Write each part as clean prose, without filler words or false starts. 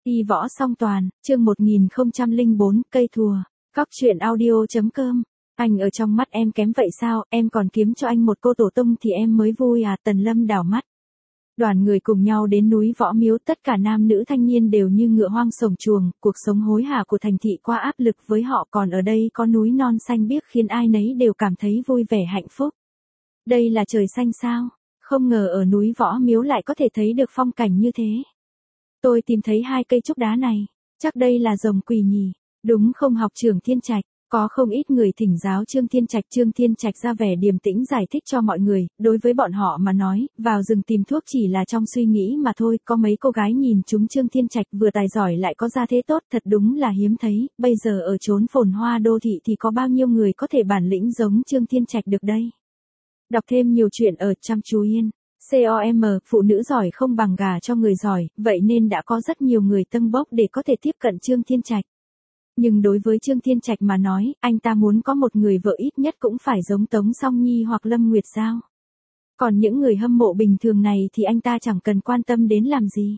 Y võ song toàn, chương 1004, cây thùa. Cóc truyện audio.com. Anh ở trong mắt em kém vậy sao, em còn kiếm cho anh một cô tổ tông thì em mới vui à. Tần Lâm đảo mắt. Đoàn người cùng nhau đến núi Võ Miếu, tất cả nam nữ thanh niên đều như ngựa hoang sổng chuồng, cuộc sống hối hả của thành thị quá áp lực với họ, còn ở đây có núi non xanh biếc khiến ai nấy đều cảm thấy vui vẻ hạnh phúc. Đây là trời xanh sao? Không ngờ ở núi Võ Miếu lại có thể thấy được phong cảnh như thế. Tôi tìm thấy hai cây trúc đá này, chắc đây là rồng quỳ nhỉ, đúng không học trưởng Thiên Trạch? Có không ít người thỉnh giáo Trương Thiên Trạch ra vẻ điềm tĩnh giải thích cho mọi người, đối với bọn họ mà nói, vào rừng tìm thuốc chỉ là trong suy nghĩ mà thôi, có mấy cô gái nhìn chúng Trương Thiên Trạch vừa tài giỏi lại có gia thế tốt, thật đúng là hiếm thấy, bây giờ ở chốn phồn hoa đô thị thì có bao nhiêu người có thể bản lĩnh giống Trương Thiên Trạch được đây. Đọc thêm nhiều chuyện ở Chăm Chú Yên. COM, phụ nữ giỏi không bằng gà cho người giỏi, vậy nên đã có rất nhiều người tâng bốc để có thể tiếp cận Trương Thiên Trạch. Nhưng đối với Trương Thiên Trạch mà nói, anh ta muốn có một người vợ ít nhất cũng phải giống Tống Song Nhi hoặc Lâm Nguyệt Giao. Còn những người hâm mộ bình thường này thì anh ta chẳng cần quan tâm đến làm gì.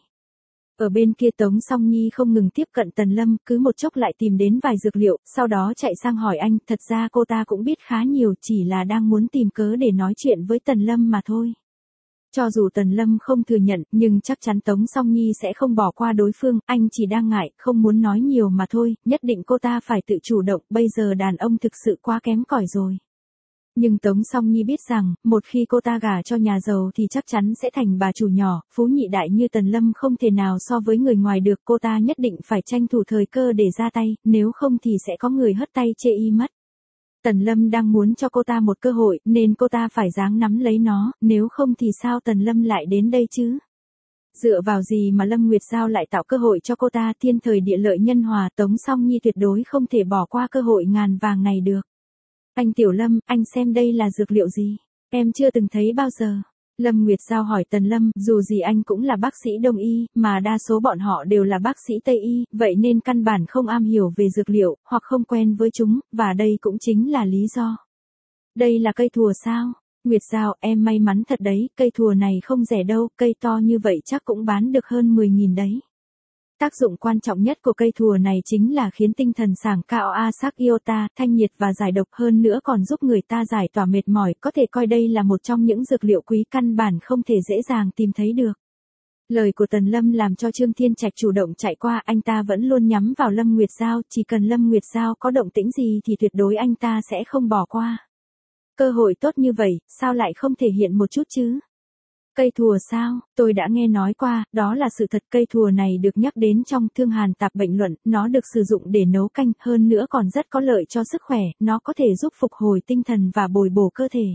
Ở bên kia Tống Song Nhi không ngừng tiếp cận Tần Lâm, cứ một chốc lại tìm đến vài dược liệu, sau đó chạy sang hỏi anh, thật ra cô ta cũng biết khá nhiều, chỉ là đang muốn tìm cớ để nói chuyện với Tần Lâm mà thôi. Cho dù Tần Lâm không thừa nhận, nhưng chắc chắn Tống Song Nhi sẽ không bỏ qua đối phương, anh chỉ đang ngại, không muốn nói nhiều mà thôi, nhất định cô ta phải tự chủ động, bây giờ đàn ông thực sự quá kém cỏi rồi. Nhưng Tống Song Nhi biết rằng, một khi cô ta gả cho nhà giàu thì chắc chắn sẽ thành bà chủ nhỏ, phú nhị đại như Tần Lâm không thể nào so với người ngoài được, cô ta nhất định phải tranh thủ thời cơ để ra tay, nếu không thì sẽ có người hất tay chê y mất. Tần Lâm đang muốn cho cô ta một cơ hội, nên cô ta phải ráng nắm lấy nó, nếu không thì sao Tần Lâm lại đến đây chứ? Dựa vào gì mà Lâm Nguyệt Giao lại tạo cơ hội cho cô ta, thiên thời địa lợi nhân hòa, Tống Song Nhi tuyệt đối không thể bỏ qua cơ hội ngàn vàng này được. Anh Tiểu Lâm, anh xem đây là dược liệu gì? Em chưa từng thấy bao giờ. Lâm Nguyệt Giao hỏi Tần Lâm, dù gì anh cũng là bác sĩ Đông y, mà đa số bọn họ đều là bác sĩ Tây y, vậy nên căn bản không am hiểu về dược liệu, hoặc không quen với chúng, và đây cũng chính là lý do. Đây là cây thùa sao? Nguyệt Giao, em may mắn thật đấy, cây thùa này không rẻ đâu, cây to như vậy chắc cũng bán được hơn 10.000 đấy. Tác dụng quan trọng nhất của cây thùa này chính là khiến tinh thần sảng cao asak iota, thanh nhiệt và giải độc, hơn nữa còn giúp người ta giải tỏa mệt mỏi, có thể coi đây là một trong những dược liệu quý căn bản không thể dễ dàng tìm thấy được. Lời của Tần Lâm làm cho Trương Thiên Trạch chủ động chạy qua, anh ta vẫn luôn nhắm vào Lâm Nguyệt Giao, chỉ cần Lâm Nguyệt Giao có động tĩnh gì thì tuyệt đối anh ta sẽ không bỏ qua. Cơ hội tốt như vậy, sao lại không thể hiện một chút chứ? Cây thùa sao, tôi đã nghe nói qua, đó là sự thật, cây thùa này được nhắc đến trong Thương Hàn Tạp Bệnh Luận, nó được sử dụng để nấu canh, hơn nữa còn rất có lợi cho sức khỏe, nó có thể giúp phục hồi tinh thần và bồi bổ cơ thể.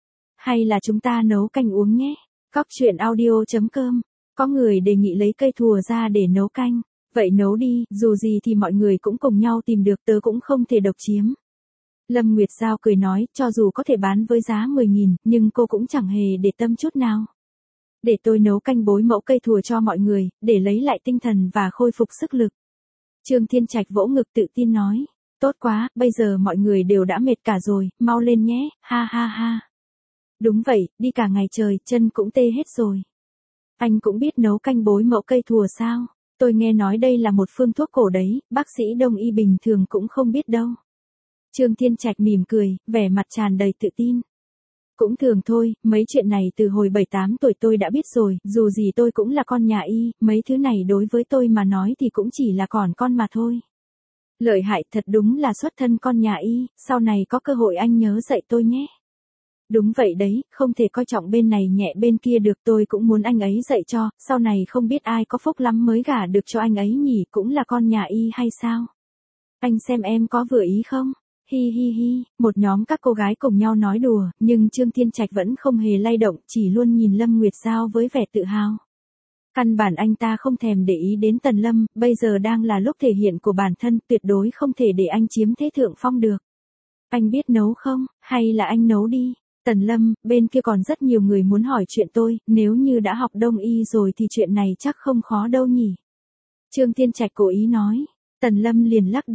Hay là chúng ta nấu canh uống nhé? Cóc truyện audio.com. Có người đề nghị lấy cây thùa ra để nấu canh, vậy nấu đi, dù gì thì mọi người cũng cùng nhau tìm được, tớ cũng không thể độc chiếm. Lâm Nguyệt Giao cười nói, cho dù có thể bán với giá 10.000, nhưng cô cũng chẳng hề để tâm chút nào. Để tôi nấu canh bối mẫu cây thùa cho mọi người, để lấy lại tinh thần và khôi phục sức lực. Trương Thiên Trạch vỗ ngực tự tin nói, tốt quá, bây giờ mọi người đều đã mệt cả rồi, mau lên nhé, ha ha ha. Đúng vậy, đi cả ngày trời, chân cũng tê hết rồi. Anh cũng biết nấu canh bối mẫu cây thùa sao? Tôi nghe nói đây là một phương thuốc cổ đấy, bác sĩ Đông y bình thường cũng không biết đâu. Trương Thiên Trạch mỉm cười, vẻ mặt tràn đầy tự tin. Cũng thường thôi, mấy chuyện này từ hồi 7-8 tuổi tôi đã biết rồi, dù gì tôi cũng là con nhà y, mấy thứ này đối với tôi mà nói thì cũng chỉ là còn con mà thôi. Lợi hại, thật đúng là xuất thân con nhà y, sau này có cơ hội anh nhớ dạy tôi nhé. Đúng vậy đấy, không thể coi trọng bên này nhẹ bên kia được, tôi cũng muốn anh ấy dạy cho, sau này không biết ai có phúc lắm mới gả được cho anh ấy nhỉ, cũng là con nhà y hay sao? Anh xem em có vừa ý không? Hi hi hi, một nhóm các cô gái cùng nhau nói đùa, nhưng Trương Thiên Trạch vẫn không hề lay động, chỉ luôn nhìn Lâm Nguyệt Giao với vẻ tự hào. Căn bản anh ta không thèm để ý đến Tần Lâm, bây giờ đang là lúc thể hiện của bản thân, tuyệt đối không thể để anh chiếm thế thượng phong được. Anh biết nấu không, hay là anh nấu đi? Tần Lâm, bên kia còn rất nhiều người muốn hỏi chuyện tôi, nếu như đã học Đông y rồi thì chuyện này chắc không khó đâu nhỉ? Trương Thiên Trạch cố ý nói. Tần Lâm liền lắc đầu.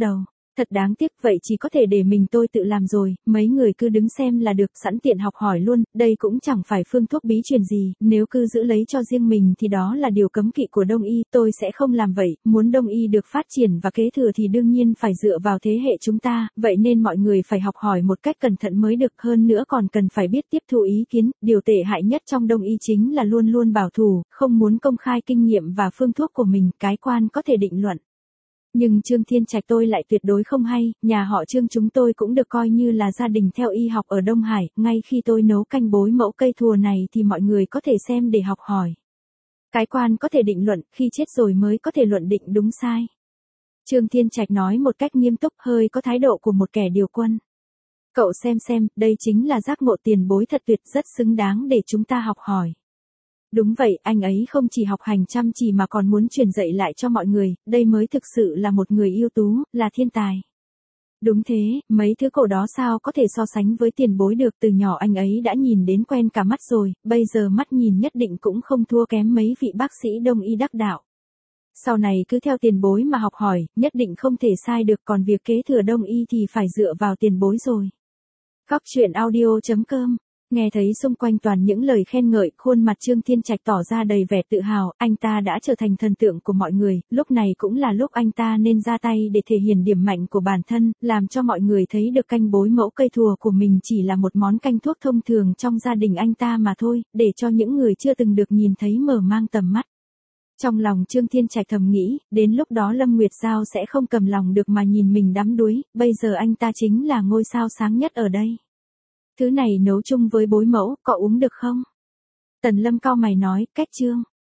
Thật đáng tiếc, vậy chỉ có thể để mình tôi tự làm rồi, mấy người cứ đứng xem là được, sẵn tiện học hỏi luôn, đây cũng chẳng phải phương thuốc bí truyền gì, nếu cứ giữ lấy cho riêng mình thì đó là điều cấm kỵ của Đông y, tôi sẽ không làm vậy, muốn Đông y được phát triển và kế thừa thì đương nhiên phải dựa vào thế hệ chúng ta, vậy nên mọi người phải học hỏi một cách cẩn thận mới được, hơn nữa còn cần phải biết tiếp thu ý kiến, điều tệ hại nhất trong Đông y chính là luôn luôn bảo thủ, không muốn công khai kinh nghiệm và phương thuốc của mình, cái quan có thể định luận. Nhưng Trương Thiên Trạch tôi lại tuyệt đối không hay, nhà họ Trương chúng tôi cũng được coi như là gia đình theo y học ở Đông Hải, ngay khi tôi nấu canh bối mẫu cây thùa này thì mọi người có thể xem để học hỏi. Cái quan có thể định luận, khi chết rồi mới có thể luận định đúng sai. Trương Thiên Trạch nói một cách nghiêm túc, hơi có thái độ của một kẻ điều quân. Cậu xem, đây chính là giác ngộ tiền bối thật tuyệt, rất xứng đáng để chúng ta học hỏi. Đúng vậy, anh ấy không chỉ học hành chăm chỉ mà còn muốn truyền dạy lại cho mọi người, đây mới thực sự là một người ưu tú, là thiên tài. Đúng thế, mấy thứ cổ đó sao có thể so sánh với tiền bối được, từ nhỏ anh ấy đã nhìn đến quen cả mắt rồi, bây giờ mắt nhìn nhất định cũng không thua kém mấy vị bác sĩ Đông y đắc đạo. Sau này cứ theo tiền bối mà học hỏi, nhất định không thể sai được, còn việc kế thừa Đông y thì phải dựa vào tiền bối rồi. Cóc truyện audio.com. Nghe thấy xung quanh toàn những lời khen ngợi, khuôn mặt Trương Thiên Trạch tỏ ra đầy vẻ tự hào, anh ta đã trở thành thần tượng của mọi người, lúc này cũng là lúc anh ta nên ra tay để thể hiện điểm mạnh của bản thân, làm cho mọi người thấy được canh bối mẫu cây thùa của mình chỉ là một món canh thuốc thông thường trong gia đình anh ta mà thôi, để cho những người chưa từng được nhìn thấy mở mang tầm mắt. Trong lòng Trương Thiên Trạch thầm nghĩ, đến lúc đó Lâm Nguyệt Giao sẽ không cầm lòng được mà nhìn mình đắm đuối, bây giờ anh ta chính là ngôi sao sáng nhất ở đây. Thứ này nấu chung với bối mẫu, có uống được không? Tần Lâm cau mày nói, cách Trương